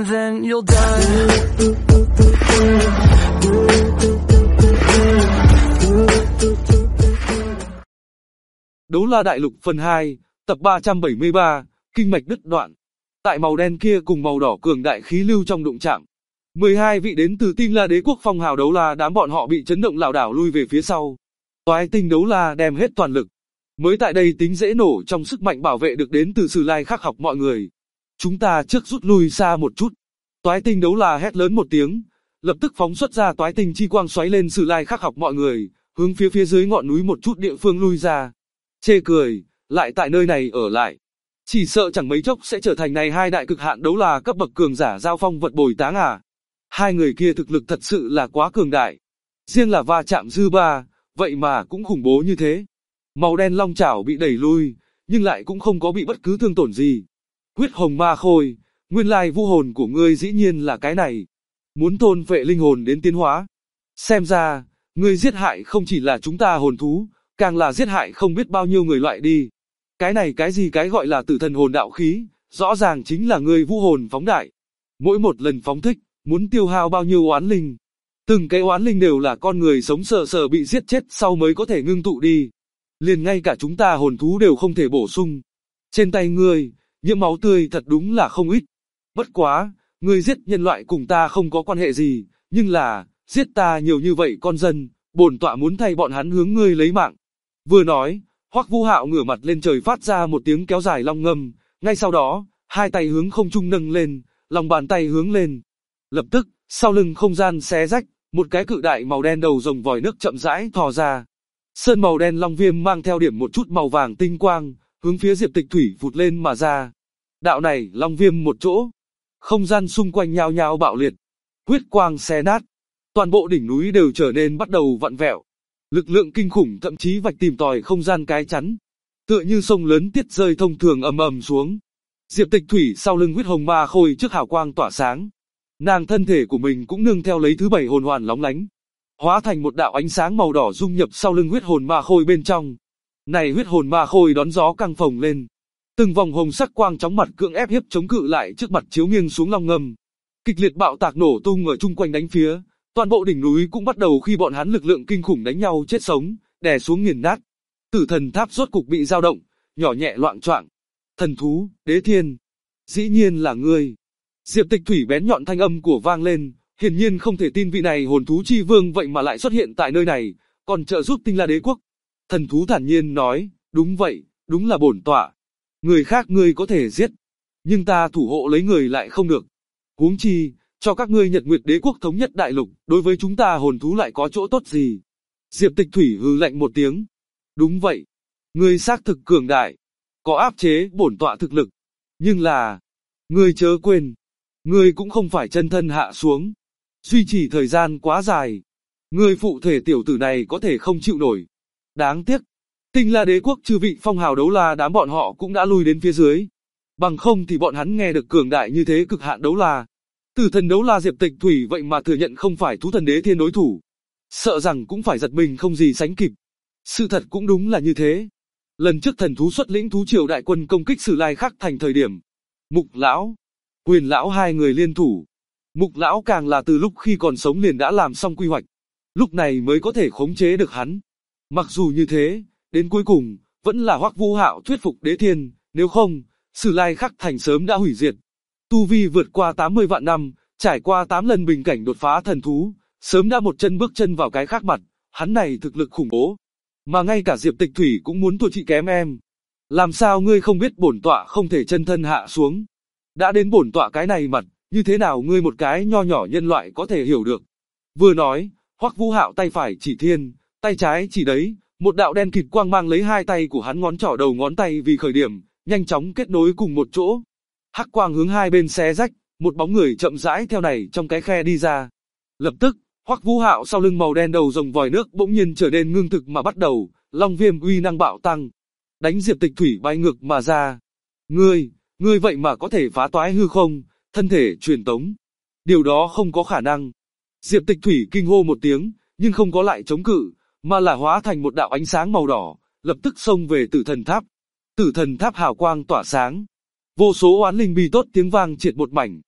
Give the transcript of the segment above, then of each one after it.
and then you'll die. Đấu La Đại Lục phần 2, tập 373, kinh mạch đứt đoạn. Tại màu đen kia cùng màu đỏ cường đại khí lưu trong đụng chạm. 12 vị đến từ Tinh La Đế quốc phong hào đấu la đám bọn họ bị chấn động lảo đảo lui về phía sau. Toái tinh đấu la đem hết toàn lực. Mới tại đây tính dễ nổ trong sức mạnh bảo vệ được đến từ Sử Lai Khắc học mọi người. Chúng ta trước rút lui xa một chút. Toái tinh đấu la hét lớn một tiếng, lập tức phóng xuất ra toái tinh chi quang xoáy lên Sử Lai Khắc học mọi người, hướng phía dưới ngọn núi một chút địa phương lui ra. Chê cười, lại tại nơi này ở lại. Chỉ sợ chẳng mấy chốc sẽ trở thành này hai đại cực hạn đấu la cấp bậc cường giả giao phong vật bồi táng à. Hai người kia thực lực thật sự là quá cường đại. Riêng là va chạm dư ba, vậy mà cũng khủng bố như thế. Màu đen long chảo bị đẩy lui, nhưng lại cũng không có bị bất cứ thương tổn gì. Huyết hồng ma khôi, nguyên lai vũ hồn của ngươi dĩ nhiên là cái này. Muốn thôn phệ linh hồn đến tiến hóa. Xem ra, ngươi giết hại không chỉ là chúng ta hồn thú, càng là giết hại không biết bao nhiêu người loại đi. Cái này cái gì cái gọi là tử thần hồn đạo khí, rõ ràng chính là ngươi vũ hồn phóng đại. Mỗi một lần phóng thích, muốn tiêu hao bao nhiêu oán linh. Từng cái oán linh đều là con người sống sờ sờ bị giết chết sau mới có thể ngưng tụ đi. Liền ngay cả chúng ta hồn thú đều không thể bổ sung. Trên tay ngươi, nhiễm máu tươi thật đúng là không ít. Bất quá, ngươi giết nhân loại cùng ta không có quan hệ gì, nhưng là, giết ta nhiều như vậy con dân, bổn tọa muốn thay bọn hắn hướng ngươi lấy mạng. Vừa nói, Hoắc Vũ Hạo ngửa mặt lên trời phát ra một tiếng kéo dài long ngâm, ngay sau đó, hai tay hướng không trung nâng lên, lòng bàn tay hướng lên. Lập tức, sau lưng không gian xé rách, một cái cự đại màu đen đầu rồng vòi nước chậm rãi thò ra. Sơn màu đen long viêm mang theo điểm một chút màu vàng tinh quang, hướng phía Diệp Tịch Thủy vụt lên mà ra. Đạo này, long viêm một chỗ, không gian xung quanh nhao nhao bạo liệt, huyết quang xé nát, toàn bộ đỉnh núi đều trở nên bắt đầu vặn vẹo. Lực lượng kinh khủng thậm chí vạch tìm tòi không gian cái chắn, tựa như sông lớn tiết rơi thông thường ầm ầm xuống. Diệp Tịch Thủy sau lưng huyết hồng ma khôi trước hào quang tỏa sáng, nàng thân thể của mình cũng nương theo lấy thứ 7 hồn hoàn lóng lánh, hóa thành một đạo ánh sáng màu đỏ dung nhập sau lưng huyết hồn ma khôi bên trong. Này huyết hồn ma khôi đón gió căng phồng lên, từng vòng hồng sắc quang chóng mặt cưỡng ép hiếp chống cự lại trước mặt chiếu nghiêng xuống long ngâm. Kịch liệt bạo tạc nổ tung ở chung quanh đánh phía, toàn bộ đỉnh núi cũng bắt đầu khi bọn hắn lực lượng kinh khủng đánh nhau chết sống, đè xuống nghiền nát. Tử thần tháp rốt cục bị dao động, nhỏ nhẹ loạng choạng. Thần thú, đế thiên, dĩ nhiên là ngươi. Diệp Tịch Thủy bén nhọn thanh âm của vang lên, hiển nhiên không thể tin vị này hồn thú chi vương vậy mà lại xuất hiện tại nơi này, còn trợ giúp Tinh La Đế quốc. Thần thú thản nhiên nói, đúng vậy, đúng là bổn tọa. Người khác ngươi có thể giết, nhưng ta thủ hộ lấy người lại không được. Huống chi, cho các ngươi Nhật Nguyệt Đế quốc thống nhất đại lục, đối với chúng ta hồn thú lại có chỗ tốt gì? Diệp Tịch Thủy hừ lạnh một tiếng. Đúng vậy, ngươi xác thực cường đại, có áp chế bổn tọa thực lực, nhưng là, ngươi chớ quên, ngươi cũng không phải chân thân hạ xuống, duy trì thời gian quá dài, ngươi phụ thể tiểu tử này có thể không chịu nổi. Đáng tiếc, Tinh La Đế quốc chư vị phong hào đấu la đám bọn họ cũng đã lui đến phía dưới, bằng không thì bọn hắn nghe được cường đại như thế cực hạn đấu la. Tử thần đấu la Diệp Tịch Thủy vậy mà thừa nhận không phải thú thần đế thiên đối thủ, sợ rằng cũng phải giật mình không gì sánh kịp. Sự thật cũng đúng là như thế. Lần trước thần thú xuất lĩnh thú triều đại quân công kích Sử Lai Khắc thành thời điểm, Mục lão, Huyền lão hai người liên thủ. Mục lão càng là từ lúc khi còn sống liền đã làm xong quy hoạch, lúc này mới có thể khống chế được hắn. Mặc dù như thế, đến cuối cùng, vẫn là Hoắc Vũ Hạo thuyết phục đế thiên, nếu không, Sử Lai Khắc thành sớm đã hủy diệt. Tu vi vượt qua 80 vạn năm, trải qua 8 lần bình cảnh đột phá thần thú, sớm đã một chân bước chân vào cái khác mặt, hắn này thực lực khủng bố. Mà ngay cả Diệp Tịch Thủy cũng muốn thua chị kém em. Làm sao ngươi không biết bổn tọa không thể chân thân hạ xuống? Đã đến bổn tọa cái này mặt, như thế nào ngươi một cái nho nhỏ nhân loại có thể hiểu được? Vừa nói, Hoắc Vũ Hạo tay phải chỉ thiên, tay trái chỉ đấy, một đạo đen kịt quang mang lấy hai tay của hắn ngón trỏ đầu ngón tay vì khởi điểm, nhanh chóng kết nối cùng một chỗ. Hắc quang hướng hai bên xé rách, một bóng người chậm rãi theo này trong cái khe đi ra. Lập tức, Hoắc Vũ Hạo sau lưng màu đen đầu rồng vòi nước bỗng nhiên trở nên ngưng thực mà bắt đầu, long viêm uy năng bạo tăng, đánh Diệp Tịch Thủy bay ngược mà ra. Ngươi vậy mà có thể phá toái hư không, thân thể truyền tống. Điều đó không có khả năng. Diệp Tịch Thủy kinh hô một tiếng, nhưng không có lại chống cự, mà là hóa thành một đạo ánh sáng màu đỏ, lập tức xông về Tử Thần Tháp. Tử Thần Tháp hào quang tỏa sáng, vô số oán linh bi tốt tiếng vang triệt một mảnh.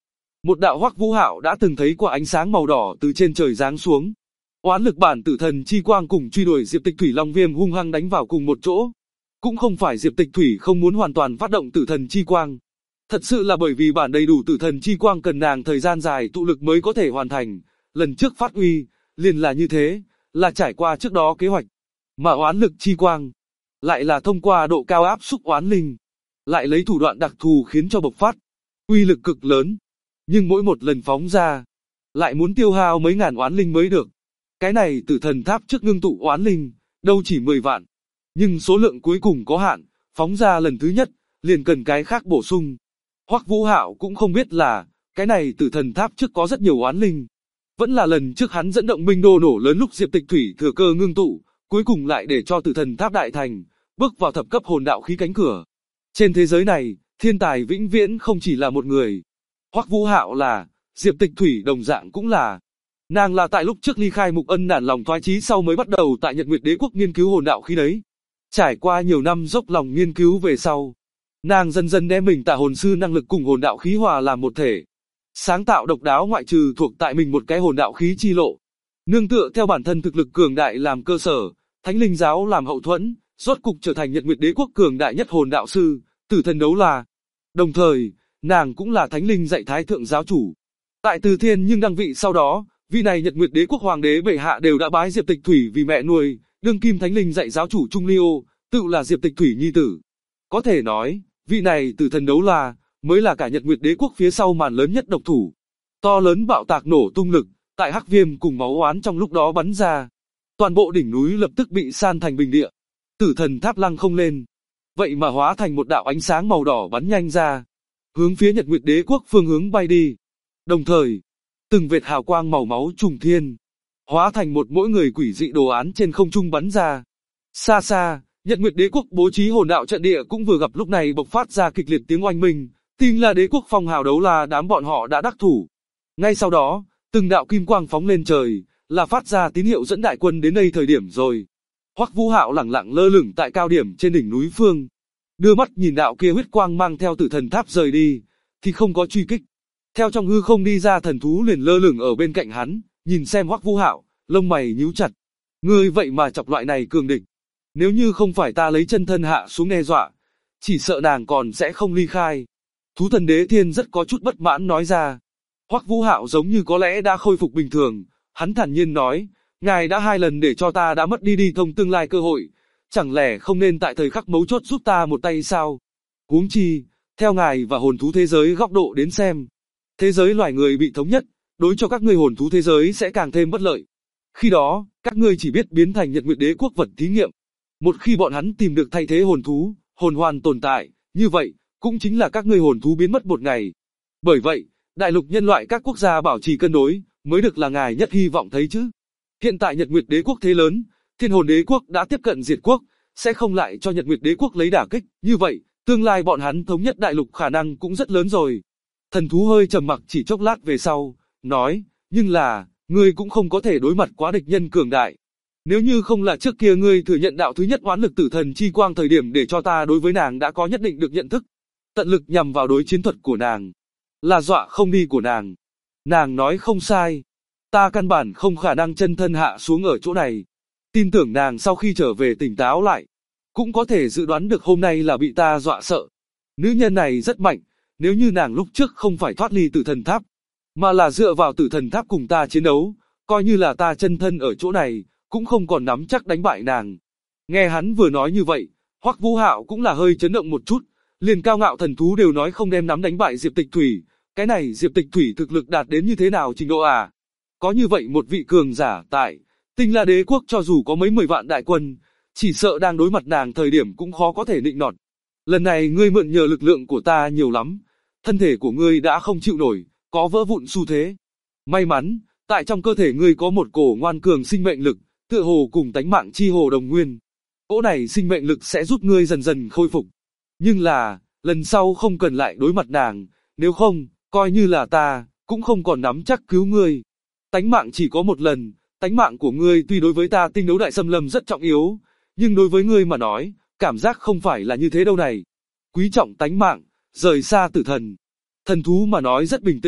Một đạo Hoắc Vũ Hạo đã từng thấy qua ánh sáng màu đỏ từ trên trời giáng xuống. Oán lực bản tử thần chi quang cùng truy đuổi Diệp Tịch Thủy Long Viêm hung hăng đánh vào cùng một chỗ. Cũng không phải Diệp Tịch Thủy không muốn hoàn toàn phát động tử thần chi quang. Thật sự là bởi vì bản đầy đủ tử thần chi quang cần nàng thời gian dài tụ lực mới có thể hoàn thành. Lần trước phát uy, liền là như thế, là trải qua trước đó kế hoạch. Mà oán lực chi quang, lại là thông qua độ cao áp xúc oán linh. Lại lấy thủ đoạn đặc thù khiến cho bộc phát. Uy lực cực lớn. Nhưng mỗi một lần phóng ra, lại muốn tiêu hao mấy ngàn oán linh mới được. Cái này tử thần tháp trước ngưng tụ oán linh, đâu chỉ 10 vạn. Nhưng số lượng cuối cùng có hạn, phóng ra lần thứ nhất, liền cần cái khác bổ sung. Hoắc Vũ Hạo cũng không biết là, cái này tử thần tháp trước có rất nhiều oán linh. Vẫn là lần trước hắn dẫn động minh đô nổ lớn lúc Diệp Tịch Thủy thừa cơ ngưng tụ, cuối cùng lại để cho tử thần tháp đại thành, bước vào thập cấp hồn đạo khí cánh cửa. Trên thế giới này, thiên tài vĩnh viễn không chỉ là một người. Hoắc Vũ Hạo là, Diệp Tịch Thủy đồng dạng cũng là. Nàng là tại lúc trước ly khai Mục Ân nản lòng thoái chí sau mới bắt đầu tại Nhật Nguyệt Đế Quốc nghiên cứu hồn đạo khí đấy. Trải qua nhiều năm dốc lòng nghiên cứu về sau, nàng dần dần đem mình Tà hồn sư năng lực cùng hồn đạo khí hòa làm một thể. Sáng tạo độc đáo ngoại trừ thuộc tại mình một cái hồn đạo khí chi lộ. Nương tựa theo bản thân thực lực cường đại làm cơ sở, Thánh Linh giáo làm hậu thuẫn, rốt cục trở thành Nhật Nguyệt Đế Quốc cường đại nhất hồn đạo sư, Tử Thần Đấu La. Đồng thời, nàng cũng là Thánh Linh dạy Thái thượng giáo chủ. Tại Từ Thiên nhưng đăng vị sau đó, vị này Nhật Nguyệt Đế Quốc hoàng đế bệ hạ đều đã bái Diệp Tịch Thủy vì mẹ nuôi, đương kim Thánh Linh dạy giáo chủ Trung Liêu, tự là Diệp Tịch Thủy nhi tử. Có thể nói, vị này Tử Thần Đấu La mới là cả Nhật Nguyệt Đế Quốc phía sau màn lớn nhất độc thủ. To lớn bạo tạc nổ tung lực, tại hắc viêm cùng máu oán trong lúc đó bắn ra. Toàn bộ đỉnh núi lập tức bị san thành bình địa. Tử thần tháp lăng không lên. Vậy mà hóa thành một đạo ánh sáng màu đỏ bắn nhanh ra. Hướng phía Nhật Nguyệt Đế Quốc phương hướng bay đi. Đồng thời, từng vệt hào quang màu máu trùng thiên. Hóa thành một mỗi người quỷ dị đồ án trên không trung bắn ra. Xa xa, Nhật Nguyệt Đế Quốc bố trí hồn đạo trận địa cũng vừa gặp lúc này bộc phát ra kịch liệt tiếng oanh minh. Tin là Đế Quốc phong hào đấu la đám bọn họ đã đắc thủ. Ngay sau đó, từng đạo kim quang phóng lên trời, là phát ra tín hiệu dẫn đại quân đến đây thời điểm rồi. Hoắc Vũ Hạo lẳng lặng lơ lửng tại cao điểm trên đỉnh núi phương, đưa mắt nhìn đạo kia huyết quang mang theo tử thần tháp rời đi, thì không có truy kích. Theo trong hư không đi ra thần thú liền lơ lửng ở bên cạnh hắn, nhìn xem Hoắc Vũ Hạo, lông mày nhíu chặt. Ngươi vậy mà chọc loại này cường địch. Nếu như không phải ta lấy chân thân hạ xuống đe dọa, chỉ sợ nàng còn sẽ không ly khai. Thú thần Đế Thiên rất có chút bất mãn nói ra. Hoắc Vũ Hạo giống như có lẽ đã khôi phục bình thường, hắn thản nhiên nói, ngài đã 2 lần để cho ta đã mất đi thông tương lai cơ hội, chẳng lẽ không nên tại thời khắc mấu chốt giúp ta một tay sao? Huống chi, theo ngài và hồn thú thế giới góc độ đến xem, thế giới loài người bị thống nhất, đối cho các ngươi hồn thú thế giới sẽ càng thêm bất lợi. Khi đó, các ngươi chỉ biết biến thành Nhật Nguyệt Đế Quốc vật thí nghiệm. Một khi bọn hắn tìm được thay thế hồn thú, hồn hoàn tồn tại, như vậy, cũng chính là các ngươi hồn thú biến mất một ngày. Bởi vậy, đại lục nhân loại các quốc gia bảo trì cân đối, mới được là ngài nhất hy vọng thấy chứ. Hiện tại Nhật Nguyệt Đế Quốc thế lớn, Thiên Hồn Đế Quốc đã tiếp cận diệt quốc, sẽ không lại cho Nhật Nguyệt Đế Quốc lấy đả kích, như vậy, tương lai bọn hắn thống nhất đại lục khả năng cũng rất lớn rồi. Thần thú hơi trầm mặc chỉ chốc lát về sau, nói, nhưng là, ngươi cũng không có thể đối mặt quá địch nhân cường đại. Nếu như không là trước kia ngươi thừa nhận đạo thứ nhất oán lực tử thần chi quang thời điểm để cho ta đối với nàng đã có nhất định được nhận thức, tận lực nhằm vào đối chiến thuật của nàng, là dọa không đi của nàng. Nàng nói không sai, ta căn bản không khả năng chân thân hạ xuống ở chỗ này. Tin tưởng nàng sau khi trở về tỉnh táo lại, cũng có thể dự đoán được hôm nay là bị ta dọa sợ. Nữ nhân này rất mạnh, nếu như nàng lúc trước không phải thoát ly tử thần tháp, mà là dựa vào tử thần tháp cùng ta chiến đấu, coi như là ta chân thân ở chỗ này, cũng không còn nắm chắc đánh bại nàng. Nghe hắn vừa nói như vậy, Hoắc Vũ Hạo cũng là hơi chấn động một chút, liền cao ngạo thần thú đều nói không đem nắm đánh bại Diệp Tịch Thủy, cái này Diệp Tịch Thủy thực lực đạt đến như thế nào trình độ à? Có như vậy một vị cường giả tại Tinh La Đế Quốc cho dù có mấy 10 vạn đại quân, chỉ sợ đang đối mặt nàng thời điểm cũng khó có thể nịnh nọt. Lần này ngươi mượn nhờ lực lượng của ta nhiều lắm, thân thể của ngươi đã không chịu nổi, có vỡ vụn xu thế. May mắn, tại trong cơ thể ngươi có một cổ ngoan cường sinh mệnh lực, tựa hồ cùng tánh mạng chi hồ đồng nguyên. Cỗ này sinh mệnh lực sẽ giúp ngươi dần dần khôi phục. Nhưng là, lần sau không cần lại đối mặt nàng, nếu không, coi như là ta, cũng không còn nắm chắc cứu ngươi. Tánh mạng chỉ có một lần, tánh mạng của ngươi tuy đối với ta tinh đấu đại xâm lâm rất trọng yếu, nhưng đối với ngươi mà nói, cảm giác không phải là như thế đâu này. Quý trọng tánh mạng, rời xa tử thần. Thần thú mà nói rất bình tĩnh,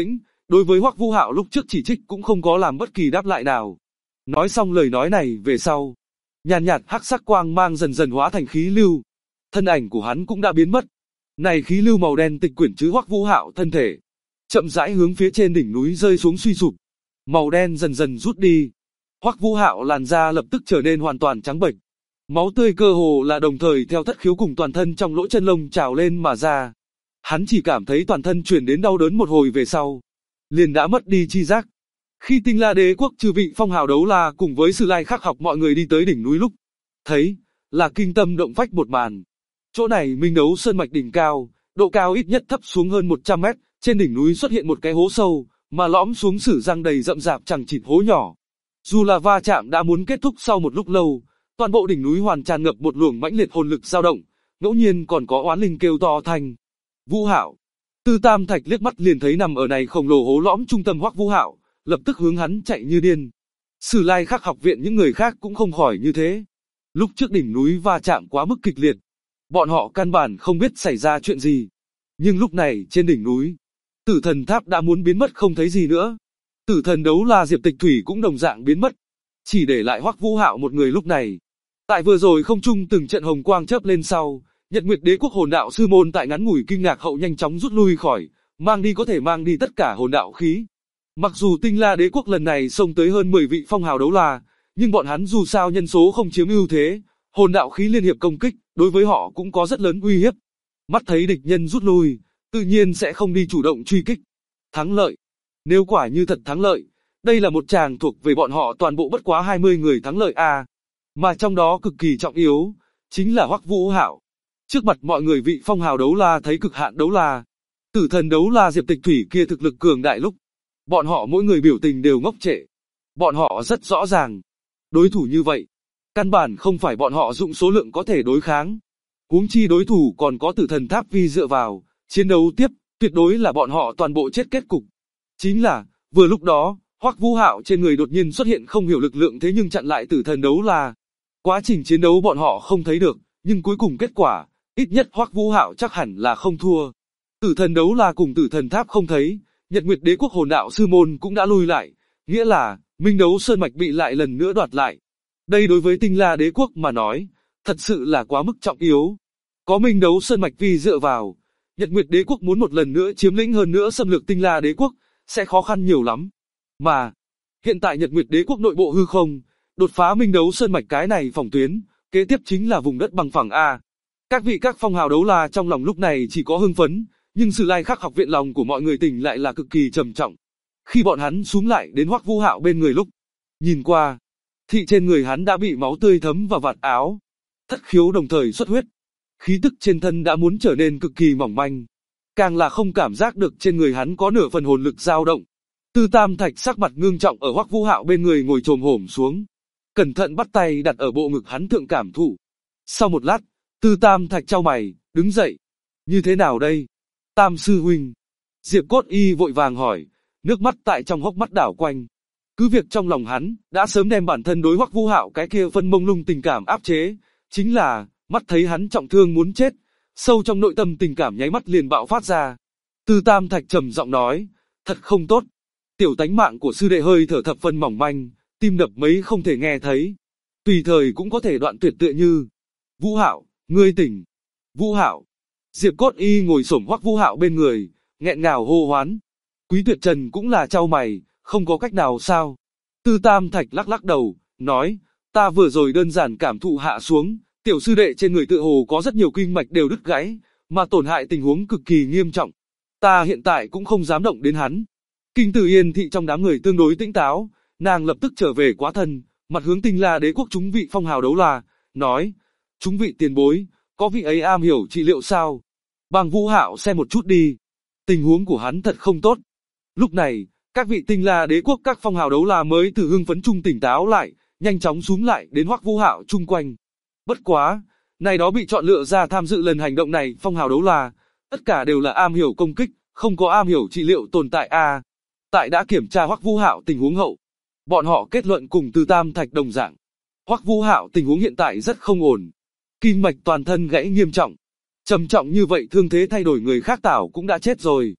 đối với Hoắc Vũ Hạo lúc trước chỉ trích cũng không có làm bất kỳ đáp lại nào. Nói xong lời nói này về sau, nhàn nhạt hắc sắc quang mang dần dần hóa thành khí lưu, thân ảnh của hắn cũng đã biến mất. Này khí lưu màu đen tịch quyển chứ Hoắc Vũ Hạo thân thể, chậm rãi hướng phía trên đỉnh núi rơi xuống suy sụp. Màu đen dần dần rút đi. Hoắc Vũ Hạo làn da lập tức trở nên hoàn toàn trắng bệch. Máu tươi cơ hồ là đồng thời theo thất khiếu cùng toàn thân trong lỗ chân lông trào lên mà ra. Hắn chỉ cảm thấy toàn thân truyền đến đau đớn một hồi về sau, liền đã mất đi chi giác. Khi Tinh La Đế quốc chư vị phong hào đấu la cùng với Sử Lai Khắc học mọi người đi tới đỉnh núi lúc, thấy là kinh tâm động phách một màn. Chỗ này Minh Đấu Sơn mạch đỉnh cao, độ cao ít nhất thấp xuống hơn 100 mét, trên đỉnh núi xuất hiện một cái hố sâu, mà lõm xuống sử răng đầy rậm rạp chẳng chịt hố nhỏ. Dù là va chạm đã muốn kết thúc sau một lúc lâu, toàn bộ đỉnh núi hoàn tràn ngập một luồng mãnh liệt hồn lực dao động, ngẫu nhiên còn có oán linh kêu to thành. Vũ Hạo. Tư Tam Thạch liếc mắt liền thấy nằm ở này khổng lồ hố lõm trung tâm Hoắc Vũ Hạo, lập tức hướng hắn chạy như điên. Sử Lai Khắc học viện những người khác cũng không khỏi như thế. Lúc trước đỉnh núi va chạm quá mức kịch liệt, bọn họ căn bản không biết xảy ra chuyện gì. Nhưng lúc này trên đỉnh núi, Tử Thần Tháp đã muốn biến mất không thấy gì nữa. Tử Thần Đấu La Diệp Tịch Thủy cũng đồng dạng biến mất, chỉ để lại Hoắc Vũ Hạo một người lúc này. Tại vừa rồi không trung từng trận hồng quang chớp lên sau, Nhật Nguyệt Đế quốc hồn đạo sư môn tại ngắn ngủi kinh ngạc hậu nhanh chóng rút lui khỏi, mang đi có thể mang đi tất cả hồn đạo khí. Mặc dù Tinh La Đế quốc lần này xông tới hơn 10 vị phong hào đấu la, nhưng bọn hắn dù sao nhân số không chiếm ưu thế, hồn đạo khí liên hiệp công kích, đối với họ cũng có rất lớn uy hiếp. Mắt thấy địch nhân rút lui, tự nhiên sẽ không đi chủ động truy kích. Thắng lợi. Nếu quả như thật thắng lợi, đây là một tràng thuộc về bọn họ toàn bộ bất quá 20 người thắng lợi a. Mà trong đó cực kỳ trọng yếu, chính là Hoắc Vũ Hạo. Trước mặt mọi người vị phong hào đấu la thấy cực hạn đấu la, Tử Thần Đấu La Diệp Tịch Thủy kia thực lực cường đại lúc, bọn họ mỗi người biểu tình đều ngốc trệ. Bọn họ rất rõ ràng, đối thủ như vậy, căn bản không phải bọn họ dụng số lượng có thể đối kháng. Huống chi đối thủ còn có Tử Thần Tháp vi dựa vào, chiến đấu tiếp, tuyệt đối là bọn họ toàn bộ chết kết cục. Chính là, vừa lúc đó, Hoắc Vũ Hạo trên người đột nhiên xuất hiện không hiểu lực lượng thế nhưng chặn lại Tử Thần Đấu La. Quá trình chiến đấu bọn họ không thấy được, nhưng cuối cùng kết quả, ít nhất Hoắc Vũ Hạo chắc hẳn là không thua. Tử Thần Đấu La cùng Tử Thần Tháp không thấy, Nhật Nguyệt Đế quốc hồn đạo sư môn cũng đã lui lại, nghĩa là Minh Đấu Sơn mạch bị lại lần nữa đoạt lại. Đây đối với Tinh La Đế quốc mà nói, thật sự là quá mức trọng yếu. Có Minh Đấu Sơn mạch vi dựa vào, Nhật Nguyệt Đế quốc muốn một lần nữa chiếm lĩnh hơn nữa xâm lược Tinh La Đế quốc, sẽ khó khăn nhiều lắm. Mà, hiện tại Nhật Nguyệt Đế quốc nội bộ hư không, đột phá Minh Đấu Sơn mạch cái này phòng tuyến, kế tiếp chính là vùng đất bằng phẳng a. Các phong hào đấu la trong lòng lúc này chỉ có hưng phấn, nhưng Sử Lai Khắc học viện lòng của mọi người tỉnh lại là cực kỳ trầm trọng. Khi bọn hắn xuống lại đến Hoắc Vũ Hạo bên người lúc, nhìn qua, thị trên người hắn đã bị máu tươi thấm vào vạt áo, thất khiếu đồng thời xuất huyết, khí tức trên thân đã muốn trở nên cực kỳ mỏng manh, càng là không cảm giác được trên người hắn có nửa phần hồn lực dao động. Tư Tam Thạch sắc mặt ngưng trọng ở Hoắc Vũ Hạo bên người ngồi chồm hổm xuống, cẩn thận bắt tay đặt ở bộ ngực hắn thượng cảm thụ. Sau một lát, Tư Tam Thạch chau mày, đứng dậy. Như thế nào đây? Tam sư huynh. Diệp Cốt Y vội vàng hỏi, nước mắt tại trong hốc mắt đảo quanh. Cứ việc trong lòng hắn, đã sớm đem bản thân đối Hoắc Vũ Hạo cái kia phân mông lung tình cảm áp chế, chính là, mắt thấy hắn trọng thương muốn chết, sâu trong nội tâm tình cảm nháy mắt liền bạo phát ra. Tư Tam Thạch trầm giọng nói, thật không tốt. Tiểu tánh mạng của sư đệ hơi thở thập phân mỏng manh, tim đập mấy không thể nghe thấy. Tùy thời cũng có thể đoạn tuyệt tựa như. Vũ Hạo, ngươi tỉnh. Vũ Hạo. Diệp Cốt Y ngồi xổm Hoắc Vũ Hạo bên người, nghẹn ngào hô hoán. Quý Tuyệt Trần cũng là chau mày, không có cách nào sao. Tư Tam Thạch lắc lắc đầu, nói, ta vừa rồi đơn giản cảm thụ hạ xuống, tiểu sư đệ trên người tự hồ có rất nhiều kinh mạch đều đứt gãy, mà tổn hại tình huống cực kỳ nghiêm trọng. Ta hiện tại cũng không dám động đến hắn. Kinh Tử Yên thị trong đám người tương đối tĩnh táo, nàng lập tức trở về quá thân, mặt hướng Tinh La Đế quốc chúng vị phong hào đấu la, nói, chúng vị tiền bối, có vị ấy am hiểu trị liệu sao? Bàng Vũ Hạo xem một chút đi, tình huống của hắn thật không tốt. Lúc này, các vị Tinh La Đế quốc các phong hào đấu la mới từ hưng phấn trung tỉnh táo lại, nhanh chóng xuống lại đến Hoắc Vũ Hạo chung quanh. Bất quá, này đó bị chọn lựa ra tham dự lần hành động này phong hào đấu la, tất cả đều là am hiểu công kích, không có am hiểu trị liệu tồn tại a. Tại đã kiểm tra Hoắc Vũ Hạo tình huống hậu, bọn họ kết luận cùng Tư Tam Thạch đồng dạng. Hoắc Vũ Hạo tình huống hiện tại rất không ổn, kinh mạch toàn thân gãy nghiêm trọng. Trầm trọng như vậy thương thế thay đổi người khác tảo cũng đã chết rồi.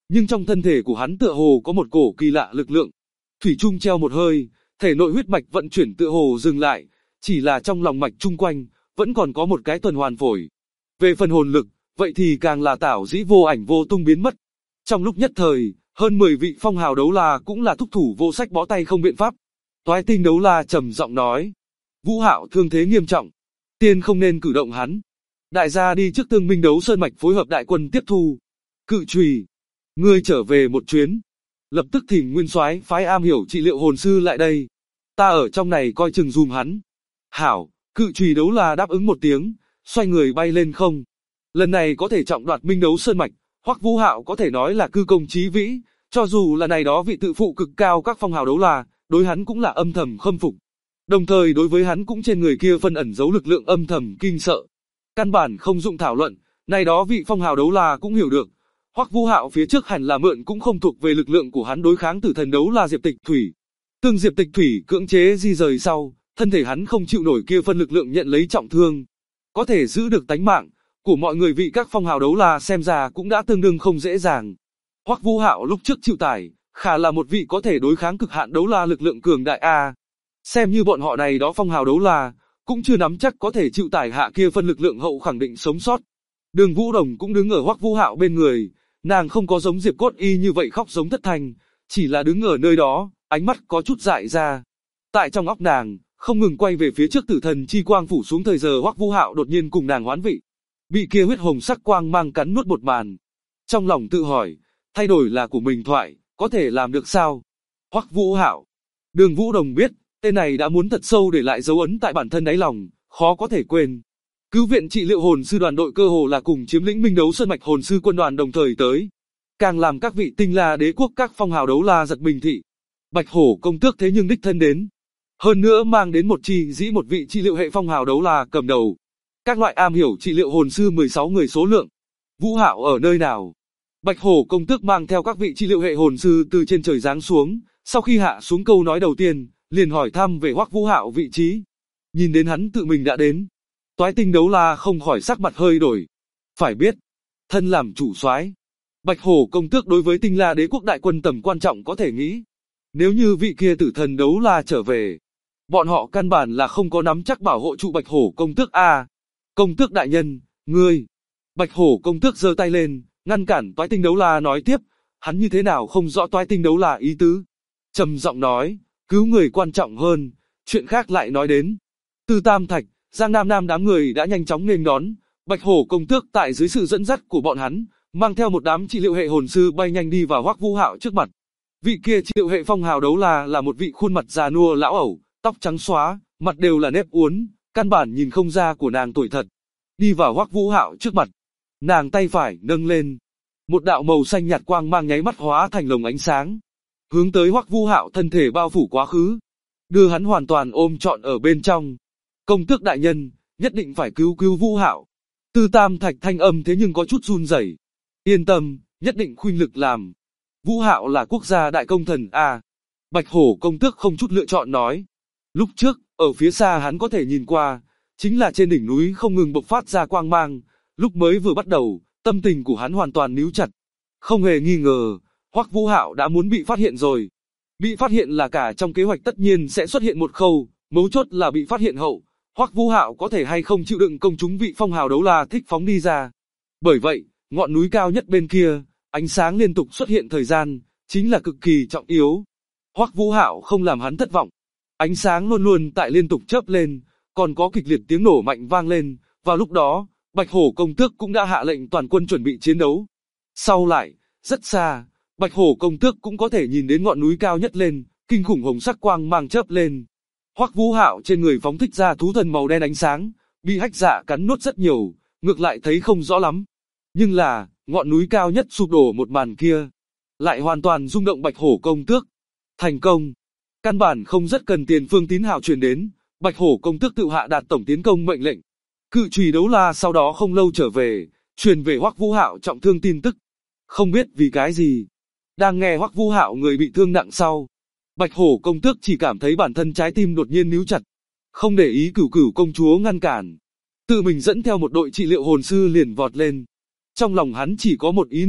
nhưng trong thân thể của hắn tựa hồ có một cổ kỳ lạ lực lượng. Thủy chung treo một hơi, thể nội huyết mạch vận chuyển tựa hồ dừng lại, chỉ là trong lòng mạch chung quanh, vẫn còn có một cái tuần hoàn phổi. Về phần hồn lực, vậy thì càng là tảo dĩ vô ảnh vô tung biến mất. Trong lúc nhất thời, hơn 10 vị phong hào đấu la cũng là thúc thủ vô sách bó tay không biện pháp. Toái tinh đấu la trầm giọng nói, Vũ Hạo thương thế nghiêm trọng, tiên không nên cử động hắn. Đại gia đi trước Tương Minh Đấu Sơn mạch phối hợp đại quân tiếp thu. Cự Chùy, ngươi trở về một chuyến, lập tức thỉnh nguyên soái phái am hiểu trị liệu hồn sư lại đây. Ta ở trong này coi chừng dùm hắn. Hảo, Cự Chùy đấu la đáp ứng một tiếng, xoay người bay lên không. Lần này có thể trọng đoạt Minh Đấu Sơn mạch, Hoắc Vũ Hạo có thể nói là cư công chí vĩ, cho dù là này đó vị tự phụ cực cao các phong hào đấu la, đối hắn cũng là âm thầm khâm phục. Đồng thời đối với hắn cũng trên người kia phân ẩn giấu lực lượng âm thầm kinh sợ. Căn bản không dụng thảo luận, này đó vị phong hào đấu la cũng hiểu được. Hoắc Vũ Hạo phía trước hẳn là mượn cũng không thuộc về lực lượng của hắn đối kháng tử thần đấu la Diệp Tịch Thủy. Tương Diệp Tịch Thủy cưỡng chế di rời sau, thân thể hắn không chịu nổi kia phân lực lượng nhận lấy trọng thương. Có thể giữ được tánh mạng của mọi người vị các phong hào đấu la xem ra cũng đã tương đương không dễ dàng. Hoắc Vũ Hạo lúc trước chịu tải, khả là một vị có thể đối kháng cực hạn đấu la lực lượng cường đại a. Xem như bọn họ này đó phong hào đấu la, cũng chưa nắm chắc có thể chịu tải hạ kia phân lực lượng hậu khẳng định sống sót. Đường Vũ Đồng cũng đứng ở Hoắc Vũ Hạo bên người, nàng không có giống Diệp Cốt Y như vậy khóc giống thất thanh, chỉ là đứng ở nơi đó, ánh mắt có chút dại ra. Tại trong óc nàng, không ngừng quay về phía trước tử thần chi quang phủ xuống thời giờ Hoắc Vũ Hạo đột nhiên cùng nàng hoán vị. Bị kia huyết hồng sắc quang mang cắn nuốt một màn. Trong lòng tự hỏi, thay đổi là của mình thoại, có thể làm được sao? Hoắc Vũ Hạo. Đường Vũ Đồng biết, tên này đã muốn thật sâu để lại dấu ấn tại bản thân đáy lòng, khó có thể quên. Cứu viện trị liệu hồn sư đoàn đội cơ hồ là cùng chiếm lĩnh Minh Đấu Sơn mạch hồn sư quân đoàn đồng thời tới. Càng làm các vị Tinh La đế quốc các phong hào đấu la giật mình thị. Bạch Hổ công tước thế nhưng đích thân đến. Hơn nữa mang đến một vị trị liệu hệ phong hào đấu la cầm đầu. Các loại am hiểu trị liệu hồn sư 16 người số lượng. Vũ Hạo ở nơi nào? Bạch Hổ công tước mang theo các vị trị liệu hệ hồn sư từ trên trời giáng xuống, sau khi hạ xuống câu nói đầu tiên, liền hỏi thăm về Hoắc Vũ Hạo vị trí. Nhìn đến hắn tự mình đã đến, Toái tinh đấu la không khỏi sắc mặt hơi đổi. Phải biết, thân làm chủ soái, Bạch Hổ công tước đối với Tinh La đế quốc đại quân tầm quan trọng có thể nghĩ. Nếu như vị kia tử thần đấu la trở về, bọn họ căn bản là không có nắm chắc bảo hộ trụ Bạch Hổ công tước a. Công tước đại nhân, ngươi. Bạch Hổ công tước giơ tay lên, ngăn cản Toái tinh đấu la nói tiếp, hắn như thế nào không rõ Toái tinh đấu la ý tứ. Trầm giọng nói, cứu người quan trọng hơn, chuyện khác lại nói đến. Từ Tam Thạch, Giang Nam Nam đám người đã nhanh chóng nghênh đón, Bạch Hổ công tước tại dưới sự dẫn dắt của bọn hắn, mang theo một đám trị liệu hệ hồn sư bay nhanh đi vào Hoắc Vũ Hạo trước mặt. Vị kia trị liệu hệ phong hào đấu là một vị khuôn mặt già nua lão ẩu, tóc trắng xóa, mặt đều là nếp uốn, căn bản nhìn không ra của nàng tuổi thật. Đi vào Hoắc Vũ Hạo trước mặt, nàng tay phải nâng lên, một đạo màu xanh nhạt quang mang nháy mắt hóa thành lồng ánh sáng, hướng tới Hoắc Vũ Hạo thân thể bao phủ quá khứ, đưa hắn hoàn toàn ôm trọn ở bên trong. Công tước đại nhân, nhất định phải cứu Vũ Hạo. Từ Tam Thạch thanh âm thế nhưng có chút run rẩy. Yên tâm, nhất định khuynh lực làm. Vũ Hạo là quốc gia đại công thần a. Bạch Hổ công tước không chút lựa chọn nói. Lúc trước, ở phía xa hắn có thể nhìn qua, chính là trên đỉnh núi không ngừng bộc phát ra quang mang. Lúc mới vừa bắt đầu, tâm tình của hắn hoàn toàn níu chặt. Không hề nghi ngờ, Hoắc Vũ Hạo đã muốn bị phát hiện rồi. Bị phát hiện là cả trong kế hoạch tất nhiên sẽ xuất hiện một khâu, mấu chốt là bị phát hiện hậu. Hoắc Vũ Hạo có thể hay không chịu đựng công chúng vị phong hào đấu la thích phóng đi ra. Bởi vậy, ngọn núi cao nhất bên kia, ánh sáng liên tục xuất hiện thời gian, chính là cực kỳ trọng yếu. Hoắc Vũ Hạo không làm hắn thất vọng. Ánh sáng luôn luôn tại liên tục chớp lên, còn có kịch liệt tiếng nổ mạnh vang lên. Vào lúc đó, Bạch Hổ công tước cũng đã hạ lệnh toàn quân chuẩn bị chiến đấu. Sau lại, rất xa, Bạch Hổ công tước cũng có thể nhìn đến ngọn núi cao nhất lên, kinh khủng hồng sắc quang mang chớp lên. Hoắc Vũ Hạo trên người phóng thích ra thú thần màu đen ánh sáng, bị hách dạ cắn nuốt rất nhiều, ngược lại thấy không rõ lắm. Nhưng là, ngọn núi cao nhất sụp đổ một màn kia, lại hoàn toàn rung động Bạch Hổ công tước. Thành công. Căn bản không rất cần tiền phương tín hào truyền đến, Bạch Hổ công tước tự hạ đạt tổng tiến công mệnh lệnh. Cự chùy đấu la sau đó không lâu trở về, truyền về Hoắc Vũ Hạo trọng thương tin tức. Không biết vì cái gì, đang nghe Hoắc Vũ Hạo người bị thương nặng sau, Bạch Hổ công tước chỉ cảm thấy bản thân trái tim đột nhiên níu chặt, không để ý Cửu Cửu công chúa ngăn cản, tự mình dẫn theo một đội trị liệu hồn sư liền vọt lên. Trong lòng hắn chỉ có một ý niệm,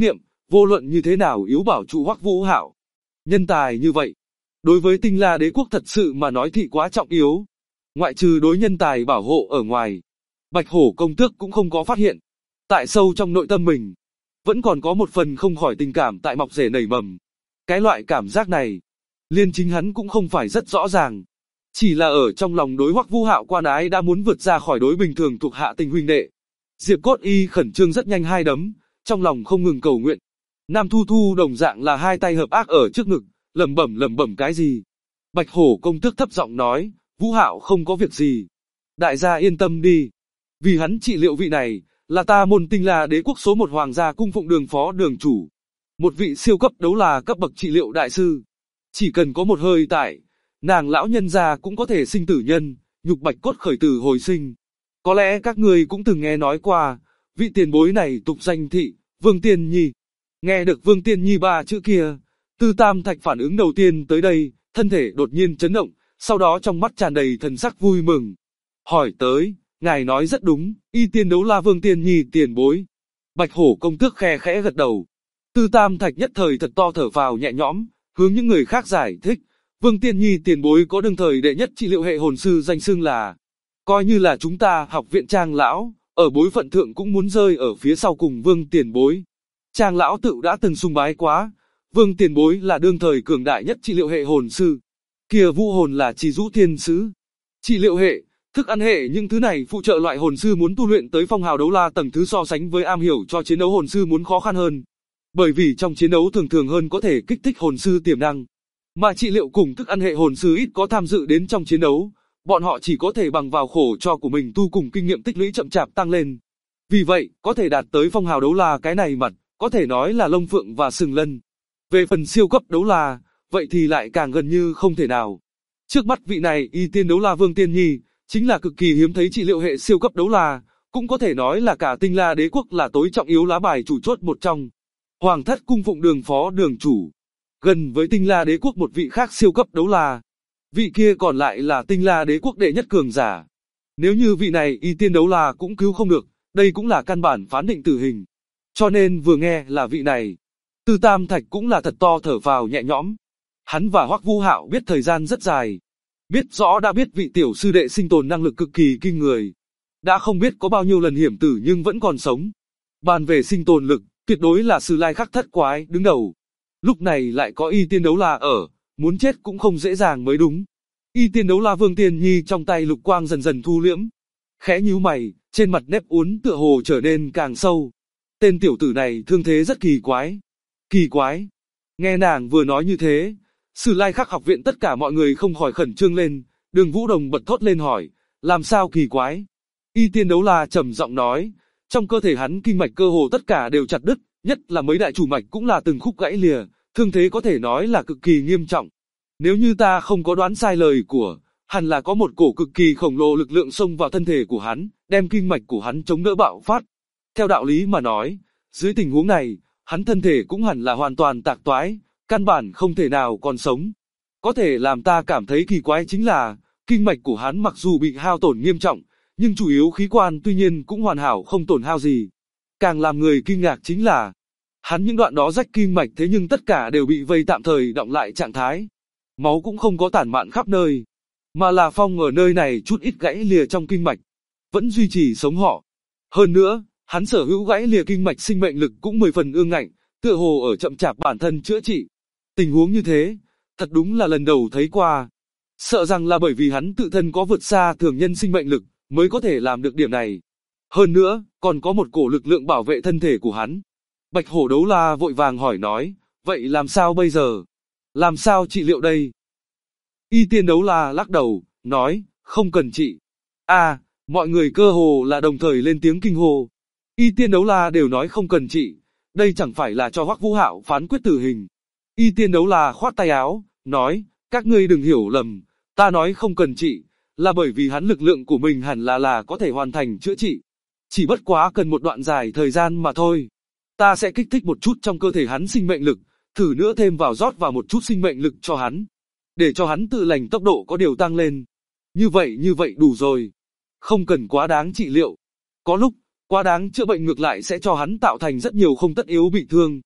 Vô luận như thế nào yếu bảo trụ Hoắc Vũ Hạo. Nhân tài như vậy, đối với Tinh La Đế quốc thật sự mà nói thì quá trọng yếu. Ngoại trừ đối nhân tài bảo hộ ở ngoài, Bạch Hổ công tước cũng không có phát hiện. Tại sâu trong nội tâm mình, vẫn còn có một phần không khỏi tình cảm tại mọc rễ nảy mầm. Cái loại cảm giác này, liên chính hắn cũng không phải rất rõ ràng. Chỉ là ở trong lòng đối Hoắc Vũ Hạo quan ái đã muốn vượt ra khỏi đối bình thường thuộc hạ tình huynh đệ. Diệp Cốt Y khẩn trương rất nhanh hai đấm, trong lòng không ngừng cầu nguyện. Nam Thu Thu đồng dạng là hai tay hợp ác ở trước ngực, lẩm bẩm cái gì. Bạch Hổ công tước thấp giọng nói, Vũ Hạo không có việc gì. Đại gia yên tâm đi. Vì hắn trị liệu vị này, là ta môn Tinh La Đế quốc số 1 hoàng gia cung phụng đường phó đường chủ. Một vị siêu cấp đấu là cấp bậc trị liệu đại sư. Chỉ cần có một hơi tại, nàng lão nhân gia cũng có thể sinh tử nhân, nhục bạch cốt khởi tử hồi sinh. Có lẽ các người cũng từng nghe nói qua, vị tiền bối này tục danh thị, Vương Tiên Nhi. Nghe được Vương Tiên Nhi ba chữ kia, Tư Tam Thạch phản ứng đầu tiên tới đây, thân thể đột nhiên chấn động, sau đó trong mắt tràn đầy thần sắc vui mừng. Hỏi tới, ngài nói rất đúng, y tiên đấu la Vương Tiên Nhi tiền bối. Bạch Hổ công tước khe khẽ gật đầu. Tư Tam Thạch nhất thời thật to thở phào nhẹ nhõm, hướng những người khác giải thích. Vương Tiên Nhi tiền bối có đương thời đệ nhất trị liệu hệ hồn sư danh xưng là, coi như là chúng ta học viện Trang lão, ở bối phận thượng cũng muốn rơi ở phía sau cùng Vương tiền bối. Trang lão tự đã từng sùng bái quá, Vương tiền bối là đương thời cường đại nhất trị liệu hệ hồn sư. Kia vũ hồn là trì rũ thiên sứ. Trị liệu hệ, thức ăn hệ những thứ này phụ trợ loại hồn sư muốn tu luyện tới phong hào đấu la tầng thứ so sánh với am hiểu cho chiến đấu hồn sư muốn khó khăn hơn. Bởi vì trong chiến đấu thường hơn có thể kích thích hồn sư tiềm năng. Mà trị liệu cùng thức ăn hệ hồn sư ít có tham dự đến trong chiến đấu, bọn họ chỉ có thể bằng vào khổ cho của mình tu cùng kinh nghiệm tích lũy chậm chạp tăng lên. Vì vậy, có thể đạt tới phong hào đấu la cái này mặt, có thể nói là lông phượng và sừng lân. Về phần siêu cấp đấu la, vậy thì lại càng gần như không thể nào. Trước mắt vị này y tiên đấu la Vương Tiên Nhi, chính là cực kỳ hiếm thấy trị liệu hệ siêu cấp đấu la, cũng có thể nói là cả Tinh La Đế quốc là tối trọng yếu lá bài chủ chốt một trong. Hoàng thất cung phụng đường phó đường chủ, gần với Tinh La Đế quốc một vị khác siêu cấp đấu la. Vị kia còn lại là Tinh La Đế quốc đệ nhất cường giả. Nếu như vị này y tiên đấu la cũng cứu không được, đây cũng là căn bản phán định tử hình. Cho nên vừa nghe là vị này, Tư Tam Thạch cũng là thật to thở phào nhẹ nhõm. Hắn và Hoắc Vũ Hạo biết thời gian rất dài, biết rõ đã biết vị tiểu sư đệ sinh tồn năng lực cực kỳ kinh người, đã không biết có bao nhiêu lần hiểm tử nhưng vẫn còn sống. Bàn về sinh tồn lực, tuyệt đối là Sử Lai Khắc Thất Quái đứng đầu. Lúc này lại có y tiên đấu la ở, muốn chết cũng không dễ dàng mới đúng. Y tiên đấu la Vương Tiên Nhi trong tay lục quang dần dần thu liễm, khẽ nhíu mày, trên mặt nếp uốn tựa hồ trở nên càng sâu. Tên tiểu tử này thương thế rất kỳ quái. Kỳ quái. Nghe nàng vừa nói như thế, Sử Lai Khắc học viện tất cả mọi người không khỏi khẩn trương lên, Đường Vũ Đồng bật thốt lên hỏi, làm sao kỳ quái? Y tiên đấu la trầm giọng nói, trong cơ thể hắn kinh mạch cơ hồ tất cả đều chặt đứt, nhất là mấy đại chủ mạch cũng là từng khúc gãy lìa, thương thế có thể nói là cực kỳ nghiêm trọng. Nếu như ta không có đoán sai lời của, hẳn là có một cổ cực kỳ khổng lồ lực lượng xông vào thân thể của hắn, đem kinh mạch của hắn chống đỡ bạo phát. Theo đạo lý mà nói, dưới tình huống này, hắn thân thể cũng hẳn là hoàn toàn tạc toái, căn bản không thể nào còn sống. Có thể làm ta cảm thấy kỳ quái chính là, kinh mạch của hắn mặc dù bị hao tổn nghiêm trọng, nhưng chủ yếu khí quan tuy nhiên cũng hoàn hảo không tổn hao gì. Càng làm người kinh ngạc chính là, hắn những đoạn đó rách kinh mạch thế nhưng tất cả đều bị vây tạm thời đọng lại trạng thái. Máu cũng không có tản mạn khắp nơi, mà là phong ở nơi này chút ít gãy lìa trong kinh mạch, vẫn duy trì sống họ. Hơn nữa, hắn sở hữu gãy lìa kinh mạch sinh mệnh lực cũng 10 phần ương ngạnh, tựa hồ ở chậm chạp bản thân chữa trị. Tình huống như thế, thật đúng là lần đầu thấy qua. Sợ rằng là bởi vì hắn tự thân có vượt xa thường nhân sinh mệnh lực, mới có thể làm được điểm này. Hơn nữa, còn có một cổ lực lượng bảo vệ thân thể của hắn. Bạch Hổ đấu la vội vàng hỏi nói, vậy làm sao bây giờ? Làm sao trị liệu đây? Y tiên đấu la lắc đầu, nói, không cần trị. Mọi người cơ hồ là đồng thời lên tiếng kinh hô. Y tiên đấu la đều nói không cần trị, đây chẳng phải là cho Hoắc Vũ Hạo phán quyết tử hình. Y tiên đấu la khoát tay áo, nói, các ngươi đừng hiểu lầm, ta nói không cần trị, là bởi vì hắn lực lượng của mình hẳn là có thể hoàn thành chữa trị. Chỉ bất quá cần một đoạn dài thời gian mà thôi. Ta sẽ kích thích một chút trong cơ thể hắn sinh mệnh lực, thử nữa thêm vào rót vào một chút sinh mệnh lực cho hắn, để cho hắn tự lành tốc độ có điều tăng lên. Như vậy đủ rồi. Không cần quá đáng trị liệu. Có lúc, quá đáng chữa bệnh ngược lại sẽ cho hắn tạo thành rất nhiều không tất yếu bị thương.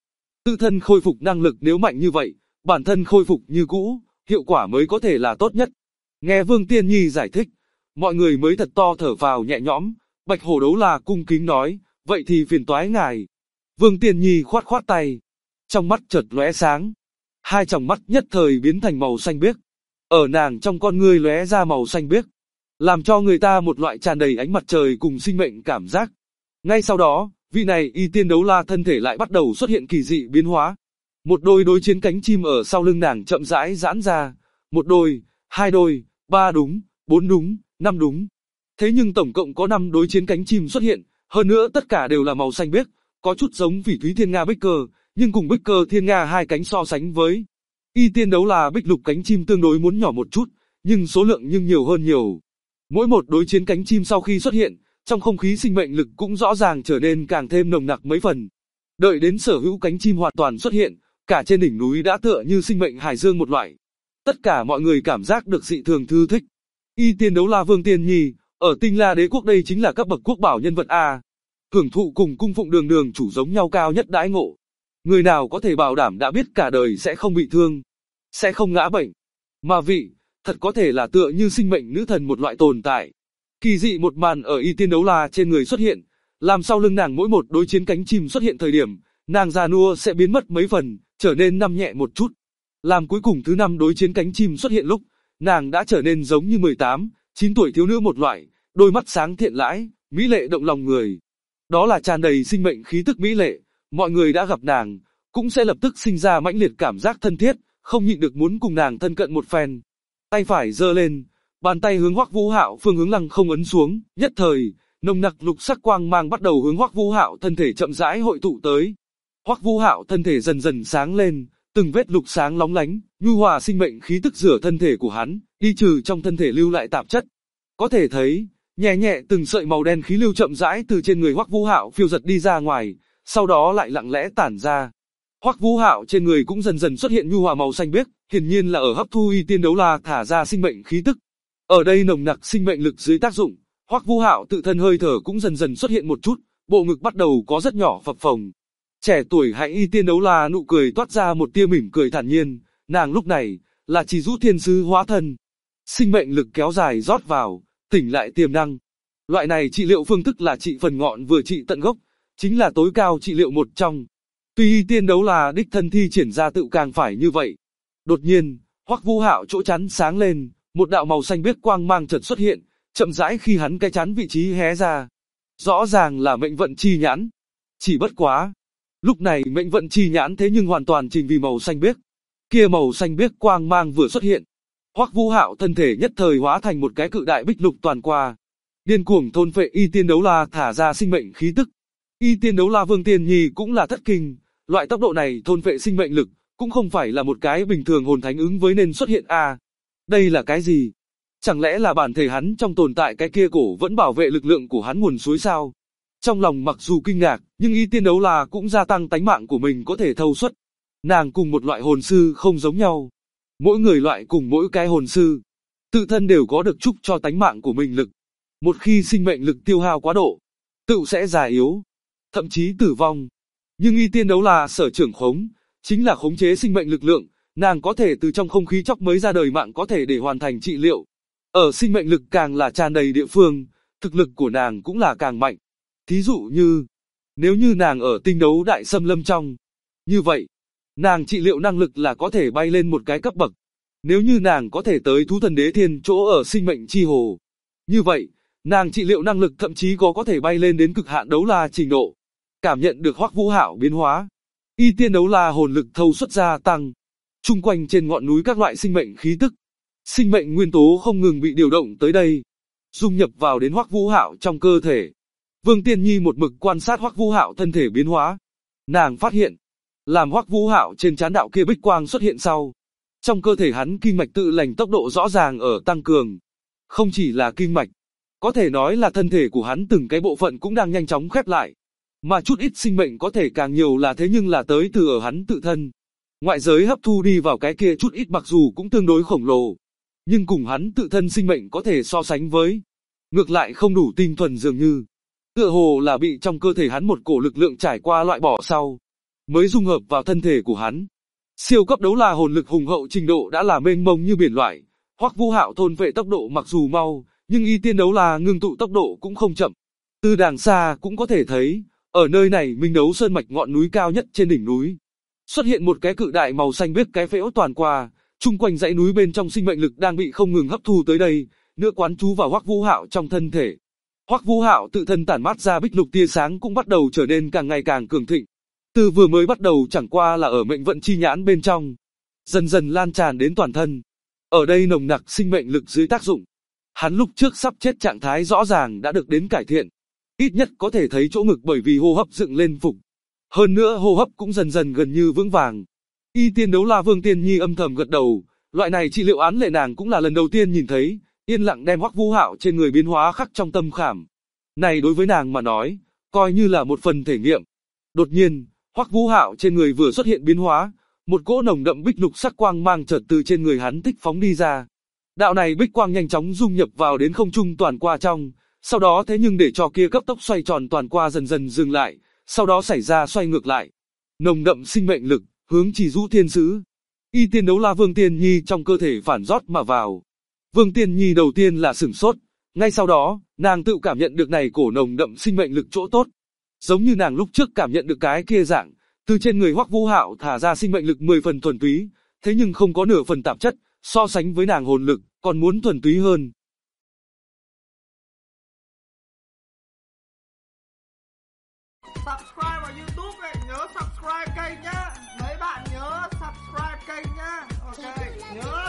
Tự thân khôi phục năng lực nếu mạnh như vậy, bản thân khôi phục như cũ, hiệu quả mới có thể là tốt nhất. Nghe Vương Tiên Nhi giải thích, mọi người mới thật to thở phào nhẹ nhõm. Bạch Hổ Đấu La cung kính nói, vậy thì phiền toái ngài. Vương Tiên Nhi khoát khoát tay, trong mắt chợt lóe sáng, hai tròng mắt nhất thời biến thành màu xanh biếc. Ở nàng trong con ngươi lóe ra màu xanh biếc, làm cho người ta một loại tràn đầy ánh mặt trời cùng sinh mệnh cảm giác. Ngay sau đó, vị này Y Tiên Đấu La thân thể lại bắt đầu xuất hiện kỳ dị biến hóa. Một đôi đối chiến cánh chim ở sau lưng nàng chậm rãi giãn ra, một đôi, hai đôi, ba đúng, bốn đúng, năm đúng. Thế nhưng tổng cộng có 5 đối chiến cánh chim xuất hiện, hơn nữa tất cả đều là màu xanh biếc, có chút giống Phỉ Thúy Thiên Nga Bích Cơ, nhưng cùng Bích Cơ Thiên Nga hai cánh so sánh với Y Tiên Đấu La Bích Lục cánh chim tương đối muốn nhỏ một chút, nhưng số lượng nhưng nhiều hơn nhiều. Mỗi một đối chiến cánh chim sau khi xuất hiện, trong không khí sinh mệnh lực cũng rõ ràng trở nên càng thêm nồng nặc mấy phần. Đợi đến sở hữu cánh chim hoàn toàn xuất hiện, cả trên đỉnh núi đã tựa như sinh mệnh hải dương một loại. Tất cả mọi người cảm giác được dị thường thư thích. Y Tiên Đấu La Vương Tiên Nhi, ở Tinh La Đế quốc đây chính là cấp bậc quốc bảo nhân vật A. Hưởng thụ cùng cung phụng đường đường chủ giống nhau cao nhất đãi ngộ. Người nào có thể bảo đảm đã biết cả đời sẽ không bị thương, sẽ không ngã bệnh. Mà vị, thật có thể là tựa như sinh mệnh nữ thần một loại tồn tại. Kỳ dị một màn ở Y Tiên Đấu La trên người xuất hiện, làm sau lưng nàng mỗi một đối chiến cánh chim xuất hiện thời điểm, nàng già nua sẽ biến mất mấy phần, trở nên nằm nhẹ một chút. Làm cuối cùng thứ 5 đối chiến cánh chim xuất hiện lúc, nàng đã trở nên giống như 18, 9 tuổi thiếu nữ một loại, đôi mắt sáng thiện lãi, mỹ lệ động lòng người. Đó là tràn đầy sinh mệnh khí tức mỹ lệ, mọi người đã gặp nàng, cũng sẽ lập tức sinh ra mãnh liệt cảm giác thân thiết, không nhịn được muốn cùng nàng thân cận một phen. Tay phải giơ lên, bàn tay hướng Hoắc Vũ Hạo phương hướng lăng không ấn xuống, nhất thời, nồng nặc lục sắc quang mang bắt đầu hướng Hoắc Vũ Hạo thân thể chậm rãi hội tụ tới. Hoắc Vũ Hạo thân thể dần dần sáng lên, từng vết lục sáng lóng lánh, nhu hòa sinh mệnh khí tức rửa thân thể của hắn, đi trừ trong thân thể lưu lại tạp chất. Có thể thấy, nhẹ nhẹ từng sợi màu đen khí lưu chậm rãi từ trên người Hoắc Vũ Hạo phiêu giật đi ra ngoài, sau đó lại lặng lẽ tản ra. Hoắc Vũ Hạo trên người cũng dần dần xuất hiện nhu hòa màu xanh biếc, hiển nhiên là ở hấp thu Y Tiên Đấu La thả ra sinh mệnh khí tức. Ở đây nồng nặc sinh mệnh lực dưới tác dụng, Hoắc Vũ Hạo tự thân hơi thở cũng dần dần xuất hiện một chút, bộ ngực bắt đầu có rất nhỏ phập phồng. Trẻ tuổi hãy Y Tiên Đấu La nụ cười toát ra một tia mỉm cười thản nhiên, nàng lúc này là Chỉ Dũ Thiên Sứ hóa thân. Sinh mệnh lực kéo dài rót vào, tỉnh lại tiềm năng. Loại này trị liệu phương thức là trị phần ngọn vừa trị tận gốc, chính là tối cao trị liệu một trong. Tuy Y Tiên Đấu La đích thân thi triển ra tự càng phải như vậy. Đột nhiên, Hoắc Vũ Hạo chỗ chắn sáng lên, một đạo màu xanh biếc quang mang chợt xuất hiện, chậm rãi khi hắn cái chắn vị trí hé ra. Rõ ràng là mệnh vận chi nhãn. Chỉ bất quá, lúc này mệnh vận chi nhãn thế nhưng hoàn toàn trình vì màu xanh biếc. Kia màu xanh biếc quang mang vừa xuất hiện, Hoắc Vũ Hạo thân thể nhất thời hóa thành một cái cự đại bích lục toàn qua, điên cuồng thôn phệ Y Tiên Đấu La thả ra sinh mệnh khí tức. Y Tiên Đấu La Vương Tiên Nhi cũng là thất kinh, loại tốc độ này thôn phệ sinh mệnh lực, cũng không phải là một cái bình thường hồn thánh ứng với nên xuất hiện a. Đây là cái gì? Chẳng lẽ là bản thể hắn trong tồn tại cái kia cổ vẫn bảo vệ lực lượng của hắn nguồn suối sao? Trong lòng mặc dù kinh ngạc, nhưng Y Tiên Đấu La cũng gia tăng tánh mạng của mình có thể thâu suất. Nàng cùng một loại hồn sư không giống nhau. Mỗi người loại cùng mỗi cái hồn sư, tự thân đều có được chúc cho tánh mạng của mình lực. Một khi sinh mệnh lực tiêu hao quá độ, tự sẽ già yếu, thậm chí tử vong. Nhưng Y Tiên Đấu La sở trưởng khống, chính là khống chế sinh mệnh lực lượng, nàng có thể từ trong không khí chóc mới ra đời mạng có thể để hoàn thành trị liệu. Ở sinh mệnh lực càng là tràn đầy địa phương, thực lực của nàng cũng là càng mạnh. Thí dụ như, nếu như nàng ở tinh đấu đại xâm lâm trong, như vậy, nàng trị liệu năng lực là có thể bay lên một cái cấp bậc. Nếu như nàng có thể tới thú thần đế thiên chỗ ở sinh mệnh chi hồ, như vậy, nàng trị liệu năng lực thậm chí có thể bay lên đến cực hạn đấu la trình độ. Cảm nhận được Hoắc Vũ Hạo biến hóa, Y Tiên Đấu La hồn lực thâu xuất gia tăng, chung quanh trên ngọn núi các loại sinh mệnh khí tức, sinh mệnh nguyên tố không ngừng bị điều động tới đây, dung nhập vào đến Hoắc Vũ Hạo trong cơ thể. Vương Tiên Nhi một mực quan sát Hoắc Vũ Hạo thân thể biến hóa, nàng phát hiện, làm Hoắc Vũ Hạo trên trán đạo kia bích quang xuất hiện sau, trong cơ thể hắn kinh mạch tự lành tốc độ rõ ràng ở tăng cường. Không chỉ là kinh mạch, có thể nói là thân thể của hắn từng cái bộ phận cũng đang nhanh chóng khép lại. Mà chút ít sinh mệnh có thể càng nhiều là thế nhưng là tới từ ở hắn tự thân. Ngoại giới hấp thu đi vào cái kia chút ít mặc dù cũng tương đối khổng lồ, nhưng cùng hắn tự thân sinh mệnh có thể so sánh với, ngược lại không đủ tinh thuần dường như. Tựa hồ là bị trong cơ thể hắn một cổ lực lượng trải qua loại bỏ sau. mới dung hợp vào thân thể của hắn. Siêu cấp đấu la hồn lực hùng hậu trình độ đã là mênh mông như biển loại. Hoắc Vũ Hạo thôn phệ tốc độ mặc dù mau, nhưng y tiên đấu la ngưng tụ tốc độ cũng không chậm. Từ đàng xa cũng có thể thấy, ở nơi này Minh Đấu Sơn mạch ngọn núi cao nhất trên đỉnh núi, xuất hiện một cái cự đại màu xanh biếc cái phễu toàn qua, chung quanh dãy núi bên trong sinh mệnh lực đang bị không ngừng hấp thu tới đây, nữa quán chú vào Hoắc Vũ Hạo trong thân thể. Hoắc Vũ Hạo tự thân tản mát ra bích lục tia sáng cũng bắt đầu trở nên càng ngày càng cường thịnh. Từ vừa mới bắt đầu chẳng qua là ở mệnh vận chi nhãn bên trong, dần dần lan tràn đến toàn thân. Ở đây nồng nặc sinh mệnh lực dưới tác dụng, hắn lúc trước sắp chết trạng thái rõ ràng đã được đến cải thiện. Ít nhất có thể thấy chỗ ngực bởi vì hô hấp dựng lên phục. Hơn nữa hô hấp cũng dần dần gần như vững vàng. Y tiên đấu la Vương Tiên Nhi âm thầm gật đầu, loại này trị liệu án lệ nàng cũng là lần đầu tiên nhìn thấy, yên lặng đem Hoắc Vũ Hạo trên người biến hóa khắc trong tâm khảm. Này đối với nàng mà nói, coi như là một phần thể nghiệm. Đột nhiên, Hoắc Vũ Hạo trên người vừa xuất hiện biến hóa, một cỗ nồng đậm bích lục sắc quang mang chợt từ trên người hắn thích phóng đi ra. Đạo này bích quang nhanh chóng dung nhập vào đến không trung toàn qua trong, sau đó thế nhưng để cho kia cấp tốc xoay tròn toàn qua dần dần dừng lại, sau đó xảy ra xoay ngược lại. Nồng đậm sinh mệnh lực, hướng Chỉ Dũ Thiên Sứ. Y tiên đấu la Vương Tiên Nhi trong cơ thể phản rót mà vào. Vương Tiên Nhi đầu tiên là sửng sốt, ngay sau đó, nàng tự cảm nhận được này cổ nồng đậm sinh mệnh lực chỗ tốt. Giống như nàng lúc trước cảm nhận được cái kia dạng, từ trên người Hoắc Vũ Hạo thả ra sinh mệnh lực 10 phần thuần túy, thế nhưng không có nửa phần tạp chất, so sánh với nàng hồn lực, còn muốn thuần túy hơn. Subscribe vào YouTube này, nhớ subscribe kênh nhá. Mấy bạn nhớ subscribe kênh nhá. Ok, nhớ.